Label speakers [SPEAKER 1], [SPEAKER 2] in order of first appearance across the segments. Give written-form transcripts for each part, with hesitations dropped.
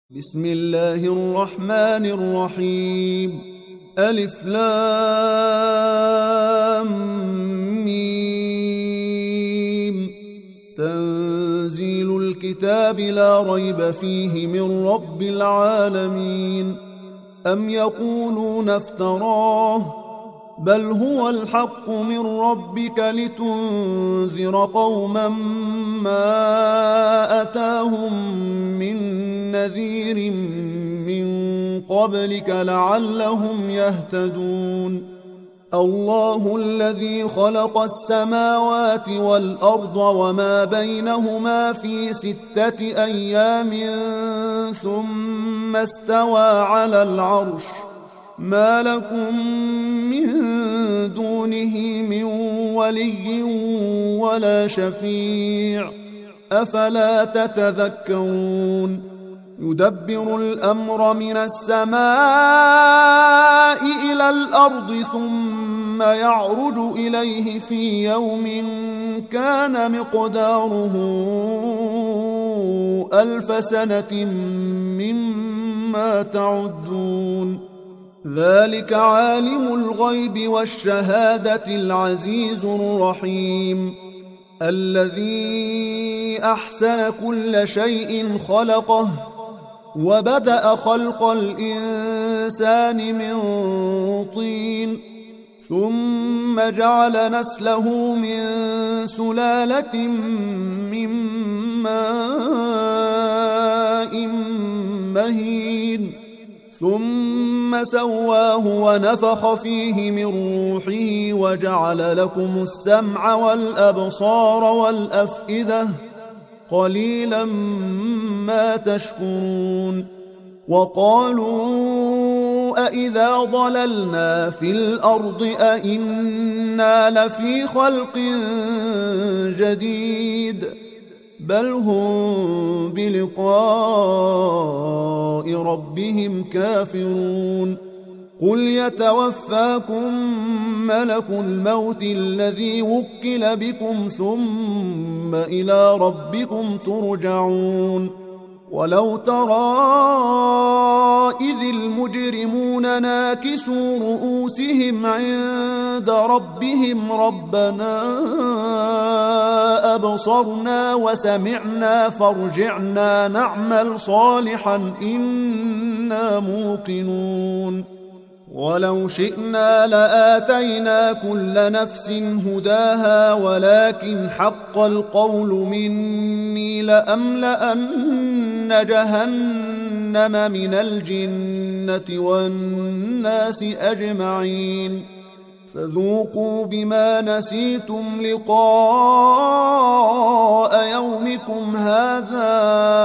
[SPEAKER 1] بسم الله الرحمن الرحيم. ألف لام ميم. تنزيل الكتاب لا ريب فيه من رب العالمين. أم يقولون افتراه بل هو الحق من ربك لتنذر قوما ما أتاهم من نذير من قبلك لعلهم يهتدون. الله الذي خلق السماوات والأرض وما بينهما في 6 أيام ثم استوى على العرش. ما لكم من دونه من ولي ولا شفيع أفلا تتذكرون. يدبر الأمر من السماء إلى الأرض ثم يعرج إليه في يوم كان مقداره 1000 سنة مما تعدون. ذلك عالم الغيب والشهادة العزيز الرحيم. الذي أحسن كل شيء خلقه وبدأ خلق الإنسان من طين ثم جعل نسله من سلالة من ماء مهين ثم سواه ونفخ فيه من روحه وجعل لكم السمع والأبصار والأفئدة قليلا ما تشكرون. وقالوا أإذا ضللنا في الأرض أإنا لفي خلق جديد بل هم بلقاء ربهم كافرون. قل يتوفاكم ملك الموت الذي وكل بكم ثم إلى ربكم ترجعون. ولو ترى إذ المجرمون ناكسوا رؤوسهم عند ربهم ربنا أبصرنا وسمعنا فارجعنا نعمل صالحا إنا موقنون. ولو شئنا لآتينا كل نفس هداها ولكن حق القول مني لأملأن جهنم من الجنة والناس أجمعين. فذوقوا بما نسيتم لقاء يومكم هذا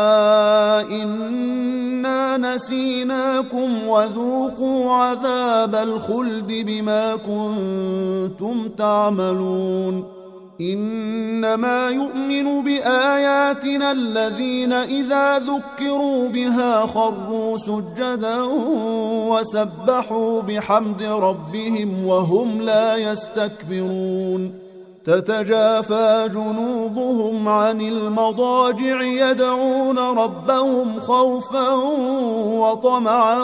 [SPEAKER 1] إنا نسيناكم وذوقوا عذاب الخلد بما كنتم تعملون. إنما يؤمن بآياتنا الذين إذا ذكروا بها خروا سجدا وسبحوا بحمد ربهم وهم لا يستكبرون. تتجافى جنوبهم عن المضاجع يدعون ربهم خوفا وطمعا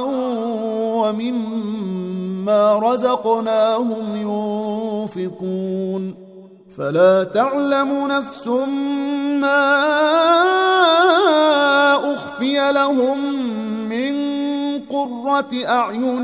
[SPEAKER 1] ومما رزقناهم ينفقون. فلا تعلم نفس ما أخفي لهم من قرة أعين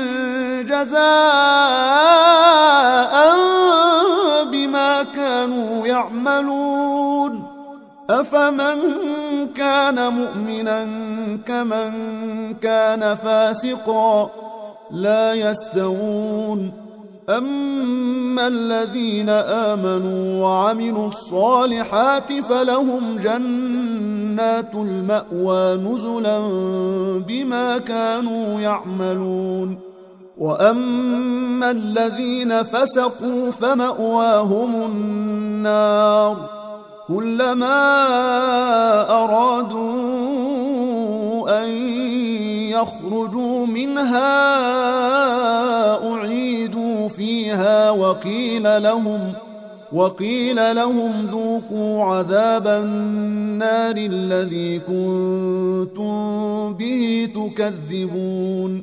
[SPEAKER 1] جزاء بما كانوا يعملون. أفمن كان مؤمنا كمن كان فاسقا لا يستوون. أما الذين آمنوا وعملوا الصالحات فلهم جنات المأوى نزلا بما كانوا يعملون. وأما الذين فسقوا فمأواهم النار كلما أرادوا أن يخرجوا منها أعيدوا فيها وقيل لهم ذوقوا عذاب النار الذي كنتم به تكذبون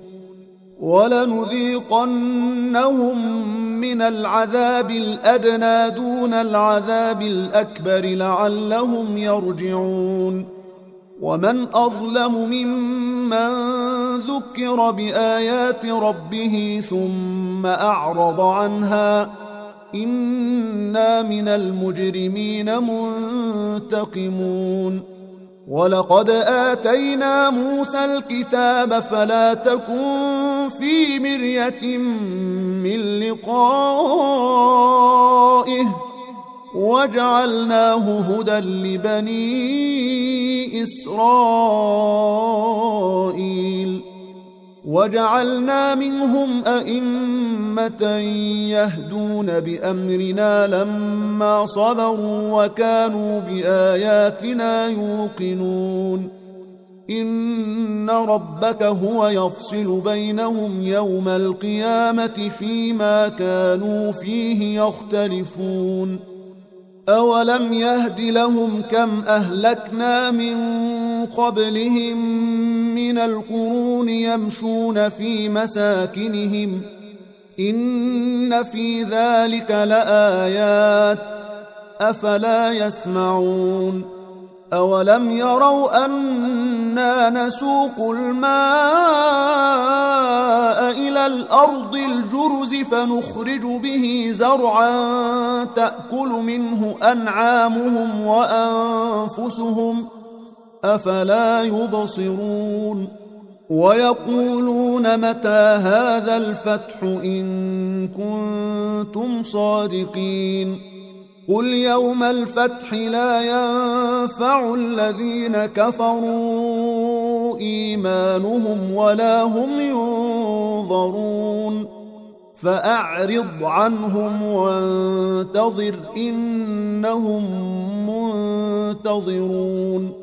[SPEAKER 1] ولنذيقنهم من العذاب الأدنى دون العذاب الأكبر لعلهم يرجعون ومن أظلم ممن ذكر بآيات ربه ثم أعرض عنها إنا من المجرمين منتقمون ولقد آتينا موسى الكتاب فلا تكن في مرية من لقائه وجعلناه هدى لبني إسرائيل وجعلنا منهم أئمة يهدون بأمرنا لما صبروا وكانوا بآياتنا يوقنون إن ربك هو يفصل بينهم يوم القيامة فيما كانوا فيه يختلفون أولم يهد لهم كم أهلكنا من قبلهم من القرون يمشون في مساكنهم إن في ذلك لآيات أفلا يسمعون أولم يروا أنا نسوق الماء إلى الأرض الجرز فنخرج به زرعا تأكل منه أنعامهم وأنفسهم أفلا يبصرون ويقولون متى هذا الفتح إن كنتم صادقين قل يوم الفتح لا ينفع الذين كفروا إيمانهم ولا هم ينظرون فأعرض عنهم وانتظر إنهم منتظرون